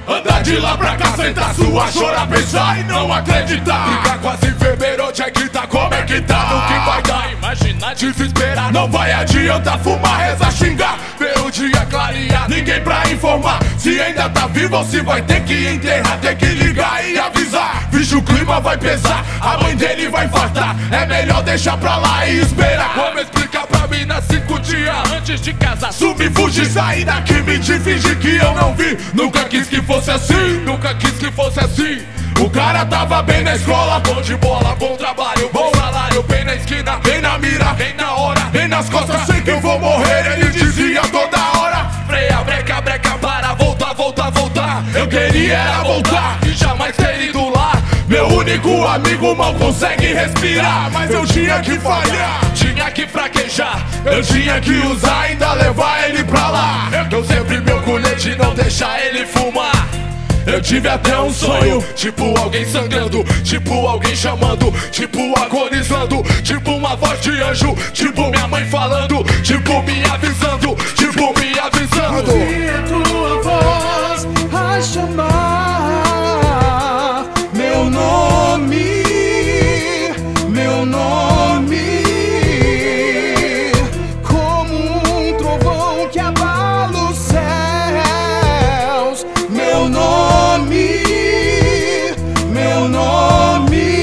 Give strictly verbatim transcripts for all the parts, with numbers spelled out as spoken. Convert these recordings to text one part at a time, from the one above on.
Andar de lá pra cá, sentar sua, chorar, pensar e não acreditar. Brigar com as enfermeiras, onde é que tá, como é que tá, no que vai dar. Imaginar, desesperar, não vai adiantar. Fumar, rezar, xingar, ver o dia clarear. Ninguém pra informar se ainda tá vivo ou se vai ter que enterrar. Tem que ligar e avisar, vixe, o clima vai pesar, a mãe dele vai infartar. É melhor deixar pra lá e esperar. Como explicar pra mim nas cinco dias antes de casar? Sumir, fugir, sair daqui, mentir, fingir que eu não vi. Nunca quis que fosse assim, nunca quis que fosse assim. O cara tava bem na escola, bom de bola, bom trabalho, bom salário, bem na esquina, bem na mira, bem na hora, bem nas costas, sei que eu vou morrer, ele dizia toda hora. Freia, breca, breca, para, voltar, voltar, voltar. Eu queria era voltar e jamais ter ido lá. Meu único amigo mal consegue respirar, mas eu tinha que falhar, tinha que fraquejar, eu tinha que usar, ainda levar ele pra lá. Eu sempre meu colete, não deixar ele fumar. Eu tive até um sonho, tipo alguém sangrando, tipo alguém chamando, tipo agonizando, tipo uma voz de anjo, tipo minha mãe falando, tipo me avisando, tipo me avisando. Ouvi a tua voz a chamar meu nome, meu nome, como um trovão que abala os céus. Meu nome, meu nome.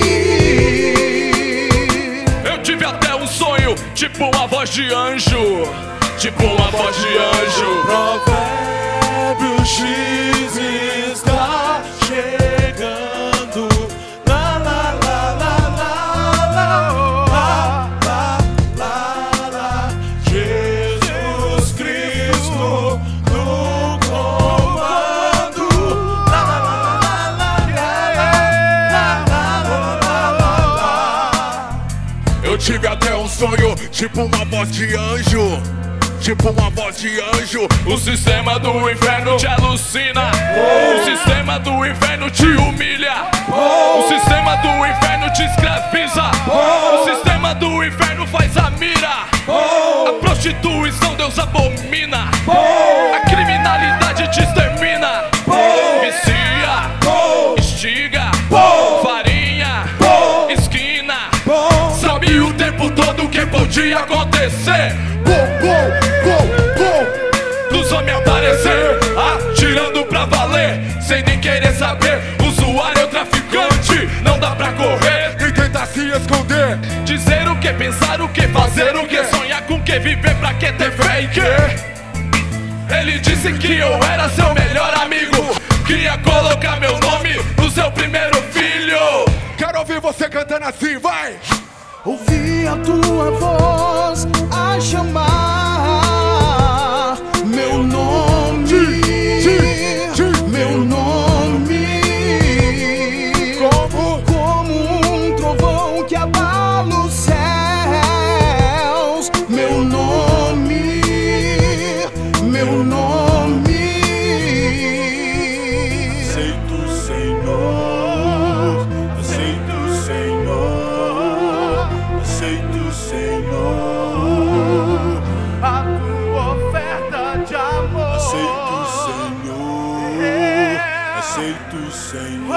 Eu tive até um sonho, tipo uma voz de anjo, tipo uma voz de anjo. Provérbio X está chegando. La la la la la la la la la la. Jesus Cristo no comando. La la la la la la la la la. Eu tive até um sonho, tipo uma voz de anjo, tipo uma voz de anjo. O sistema do inferno te alucina, o sistema do inferno te humilha, o sistema do inferno te escraviza, o sistema do inferno faz a mira. A prostituição Deus abomina, a criminalidade te extermina. Vicia, estiga, farinha, esquina. Sabe o tempo todo o que podia acontecer. Dos homens aparecer, atirando pra valer, sem nem querer saber. Usuário é traficante, não dá pra correr e tentar se esconder. Dizer o que, pensar o que, fazer o que, sonhar com o que, viver pra que, ter fé em quê? Ele disse que eu era seu melhor amigo, que ia colocar meu nome no seu primeiro filho. Quero ouvir você cantando assim, vai! Ouvi a tua voz a chamar meu nome, meu nome, como, como um trovão que abala os céus. Meu nome, meu nome. Aceito, Senhor, aceito, Senhor, aceito, Senhor, A tua oferta de amor. aceito, Senhor, aceito, Senhor,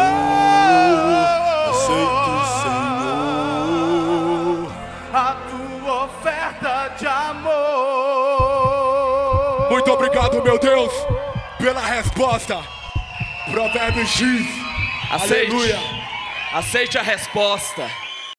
aceito, Senhor. A tua oferta de amor. Muito obrigado, meu Deus, pela resposta. Provérbio X. Aceite. Aleluia. Aceite a resposta.